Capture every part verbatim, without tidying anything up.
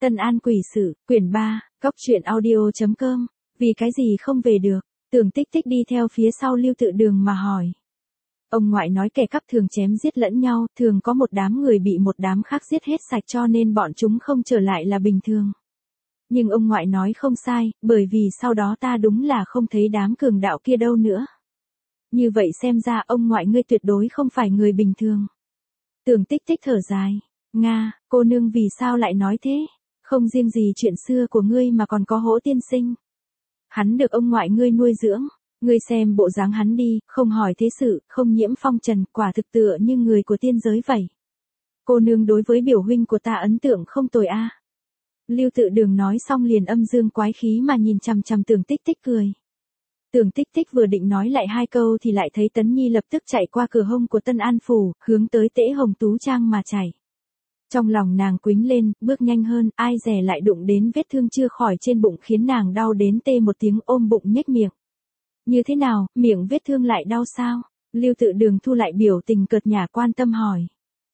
Tân An quỷ sự, quyển ba, góc truyện audio.com, vì cái gì không về được, Tưởng Tích Tích đi theo phía sau Lưu Tự Đường mà hỏi. Ông ngoại nói kẻ cắp thường chém giết lẫn nhau, thường có một đám người bị một đám khác giết hết sạch cho nên bọn chúng không trở lại là bình thường. Nhưng ông ngoại nói không sai, bởi vì sau đó ta đúng là không thấy đám cường đạo kia đâu nữa. Như vậy xem ra ông ngoại ngươi tuyệt đối không phải người bình thường. Tưởng Tích Tích thở dài. Nga, cô nương vì sao lại nói thế? Không riêng gì chuyện xưa của ngươi mà còn có Hỗ tiên sinh. Hắn được ông ngoại ngươi nuôi dưỡng. Ngươi xem bộ dáng hắn đi, không hỏi thế sự, không nhiễm phong trần, quả thực tựa như người của tiên giới vậy. Cô nương đối với biểu huynh của ta ấn tượng không tồi a. Lưu Tự Đường nói xong liền âm dương quái khí mà nhìn chằm chằm Tưởng Tích Tích cười. Tưởng Tích Tích vừa định nói lại hai câu thì lại thấy Tấn Nhi lập tức chạy qua cửa hông của Tân An phủ, hướng tới Tễ Hồng Tú Trang mà chạy. Trong lòng nàng quĩnh lên, bước nhanh hơn, ai dè lại đụng đến vết thương chưa khỏi trên bụng khiến nàng đau đến tê một tiếng, ôm bụng nhếch miệng. Như thế nào, miệng vết thương lại đau sao? Lưu Tự Đường thu lại biểu tình cợt nhả quan tâm hỏi.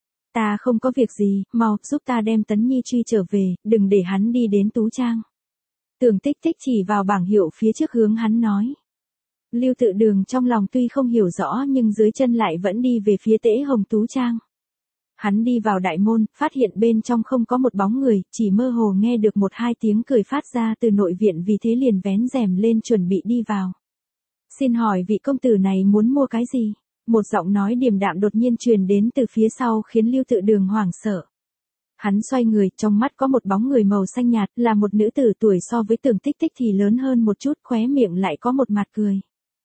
Ta không có việc gì, mau giúp ta đem Tấn Nhi truy trở về, đừng để hắn đi đến Tú Trang. Tưởng Tích Tích chỉ vào bảng hiệu phía trước hướng hắn nói. Lưu Tự Đường trong lòng tuy không hiểu rõ nhưng dưới chân lại vẫn đi về phía Tễ Hồng Tú Trang. Hắn đi vào đại môn, phát hiện bên trong không có một bóng người, chỉ mơ hồ nghe được một hai tiếng cười phát ra từ nội viện, vì thế liền vén rèm lên chuẩn bị đi vào. Xin hỏi vị công tử này muốn mua cái gì? Một giọng nói điềm đạm đột nhiên truyền đến từ phía sau khiến Lưu Tự Đường hoảng sợ. Hắn xoay người, trong mắt có một bóng người màu xanh nhạt, là một nữ tử tuổi so với Tưởng Tích Tích thì lớn hơn một chút, khóe miệng lại có một mặt cười.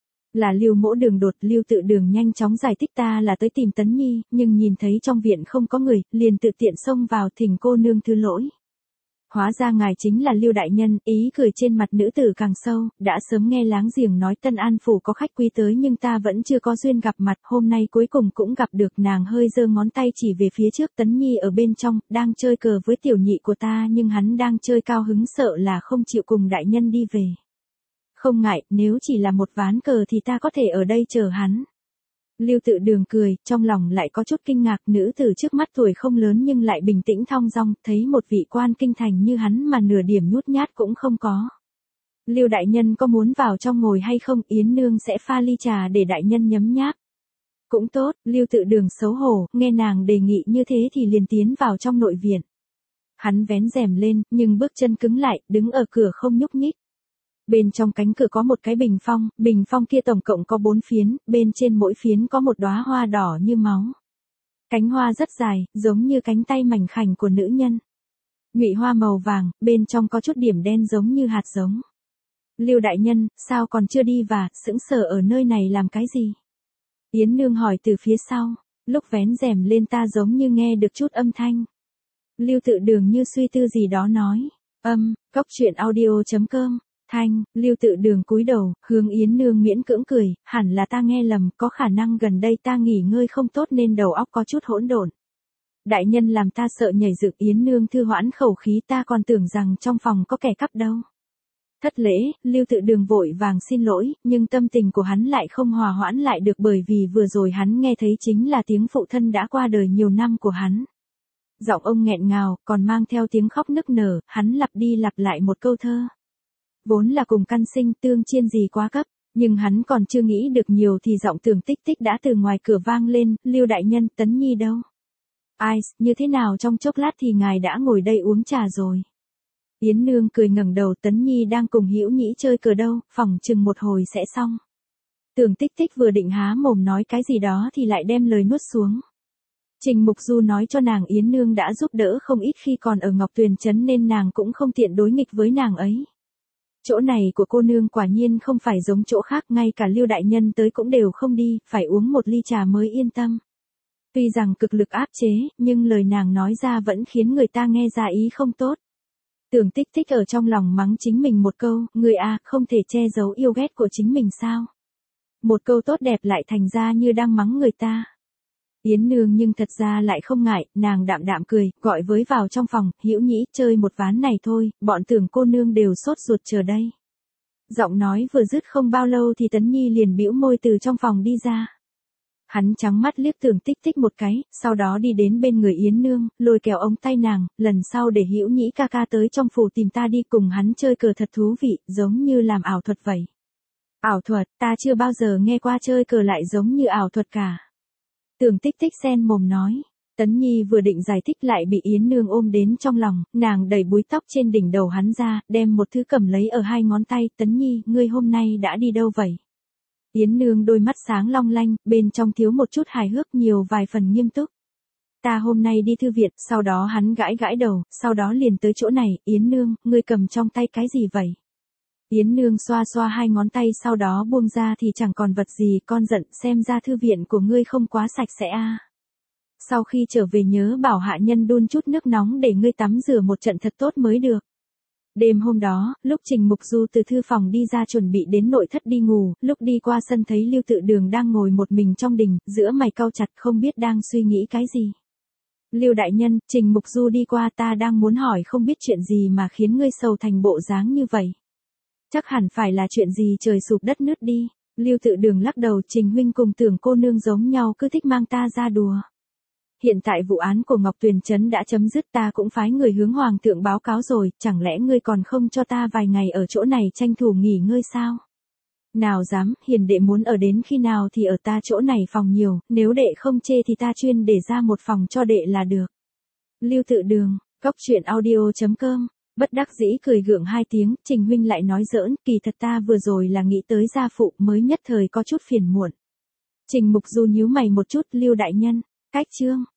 Là Lưu Mỗ Đường Đột. Lưu Tự Đường nhanh chóng giải thích, ta là tới tìm Tấn Nhi, nhưng nhìn thấy trong viện không có người, liền tự tiện xông vào, thỉnh cô nương thứ lỗi. Hóa ra ngài chính là Lưu đại nhân, ý cười trên mặt nữ tử càng sâu, đã sớm nghe láng giềng nói Tân An phủ có khách quý tới nhưng ta vẫn chưa có duyên gặp mặt, hôm nay cuối cùng cũng gặp được. Nàng hơi giơ ngón tay chỉ về phía trước, Tấn Nhi ở bên trong, đang chơi cờ với tiểu nhị của ta, nhưng hắn đang chơi cao hứng sợ là không chịu cùng đại nhân đi về. Không ngại, nếu chỉ là một ván cờ thì ta có thể ở đây chờ hắn. Lưu Tự Đường cười, trong lòng lại có chút kinh ngạc, nữ tử trước mắt tuổi không lớn nhưng lại bình tĩnh thong dong, thấy một vị quan kinh thành như hắn mà nửa điểm nhút nhát cũng không có. Lưu đại nhân có muốn vào trong ngồi hay không? Yến nương sẽ pha ly trà để đại nhân nhấm nháp. Cũng tốt. Lưu Tự Đường xấu hổ, nghe nàng đề nghị như thế thì liền tiến vào trong nội viện. Hắn vén rèm lên, nhưng bước chân cứng lại, đứng ở cửa không nhúc nhích. Bên trong cánh cửa có một cái bình phong, bình phong kia tổng cộng có bốn phiến, bên trên mỗi phiến có một đóa hoa đỏ như máu. Cánh hoa rất dài, giống như cánh tay mảnh khảnh của nữ nhân. Nhụy hoa màu vàng, bên trong có chút điểm đen giống như hạt giống. Lưu đại nhân, sao còn chưa đi và, sững sờ ở nơi này làm cái gì? Yến nương hỏi từ phía sau, lúc vén rèm lên ta giống như nghe được chút âm thanh. Lưu Tự Đường như suy tư gì đó nói, âm, góc truyện audio.com. Thanh, Lưu Tự Đường cúi đầu, hướng Yến nương miễn cưỡng cười, hẳn là ta nghe lầm, có khả năng gần đây ta nghỉ ngơi không tốt nên đầu óc có chút hỗn độn. Đại nhân làm ta sợ nhảy dựng. Yến nương thư hoãn khẩu khí, ta còn tưởng rằng trong phòng có kẻ cắp đâu. Thất lễ. Lưu Tự Đường vội vàng xin lỗi, nhưng tâm tình của hắn lại không hòa hoãn lại được, bởi vì vừa rồi hắn nghe thấy chính là tiếng phụ thân đã qua đời nhiều năm của hắn. Giọng ông nghẹn ngào, còn mang theo tiếng khóc nức nở, hắn lặp đi lặp lại một câu thơ. Vốn là cùng căn sinh, tương chiên gì quá cấp, nhưng hắn còn chưa nghĩ được nhiều thì giọng Tưởng Tích Tích đã từ ngoài cửa vang lên, Lưu đại nhân, Tấn Nhi đâu? Ai, như thế nào trong chốc lát thì ngài đã ngồi đây uống trà rồi. Yến nương cười ngẩng đầu, Tấn Nhi đang cùng Hữu Nhĩ chơi cờ đâu, phỏng chừng một hồi sẽ xong. Tưởng Tích Tích vừa định há mồm nói cái gì đó thì lại đem lời nuốt xuống. Trình Mục Du nói cho nàng Yến nương đã giúp đỡ không ít khi còn ở Ngọc Tuyền Trấn nên nàng cũng không tiện đối nghịch với nàng ấy. Chỗ này của cô nương quả nhiên không phải giống chỗ khác, ngay cả Lưu đại nhân tới cũng đều không đi, phải uống một ly trà mới yên tâm. Tuy rằng cực lực áp chế, nhưng lời nàng nói ra vẫn khiến người ta nghe ra ý không tốt. Tưởng Tích Tích ở trong lòng mắng chính mình một câu, người à, không thể che giấu yêu ghét của chính mình sao? Một câu tốt đẹp lại thành ra như đang mắng người ta. Yến nương nhưng thật ra lại không ngại, nàng đạm đạm cười, gọi với vào trong phòng, Hữu Nhĩ, chơi một ván này thôi, bọn Tưởng cô nương đều sốt ruột chờ đây. Giọng nói vừa dứt không bao lâu thì Tấn Nhi liền bĩu môi từ trong phòng đi ra. Hắn trắng mắt liếc Tưởng Tích Tích một cái, sau đó đi đến bên người Yến Nương, lôi kéo ống tay nàng, lần sau để Hữu Nhĩ ca ca tới trong phủ tìm ta đi, cùng hắn chơi cờ thật thú vị, giống như làm ảo thuật vậy. Ảo thuật, ta chưa bao giờ nghe qua chơi cờ lại giống như ảo thuật cả. Tưởng Tích Tích sen mồm nói. Tấn Nhi vừa định giải thích lại bị Yến Nương ôm đến trong lòng, nàng đẩy búi tóc trên đỉnh đầu hắn ra, đem một thứ cầm lấy ở hai ngón tay. Tấn Nhi, ngươi hôm nay đã đi đâu vậy? Yến Nương đôi mắt sáng long lanh, bên trong thiếu một chút hài hước, nhiều vài phần nghiêm túc. Ta hôm nay đi thư viện, sau đó hắn gãi gãi đầu, sau đó liền tới chỗ này. Yến Nương, ngươi cầm trong tay cái gì vậy? Yến Nương xoa xoa hai ngón tay, sau đó buông ra thì chẳng còn vật gì. Con giận, xem ra thư viện của ngươi không quá sạch sẽ a. À. Sau khi trở về nhớ bảo hạ nhân đun chút nước nóng để ngươi tắm rửa một trận thật tốt mới được. Đêm hôm đó, lúc Trình Mục Du từ thư phòng đi ra chuẩn bị đến nội thất đi ngủ, lúc đi qua sân thấy Lưu Tự Đường đang ngồi một mình trong đình, giữa mày cau chặt không biết đang suy nghĩ cái gì. Lưu đại nhân, Trình Mục Du đi qua, ta đang muốn hỏi không biết chuyện gì mà khiến ngươi sầu thành bộ dáng như vậy. Chắc hẳn phải là chuyện gì trời sụp đất nứt đi. Lưu Tự Đường lắc đầu, Trình huynh cùng Tưởng cô nương giống nhau, cứ thích mang ta ra đùa. Hiện tại vụ án của Ngọc Tuyền Trấn đã chấm dứt, ta cũng phái người hướng hoàng thượng báo cáo rồi, chẳng lẽ ngươi còn không cho ta vài ngày ở chỗ này tranh thủ nghỉ ngơi sao? Nào dám, hiền đệ muốn ở đến khi nào thì ở, ta chỗ này phòng nhiều, nếu đệ không chê thì ta chuyên để ra một phòng cho đệ là được. Lưu Tự Đường, góc truyện audio chấm com, bất đắc dĩ cười gượng hai tiếng, Trình huynh lại nói giỡn, kỳ thật ta vừa rồi là nghĩ tới gia phụ mới nhất thời có chút phiền muộn. Trình Mục Du nhíu mày một chút, Lưu đại nhân, cách chương.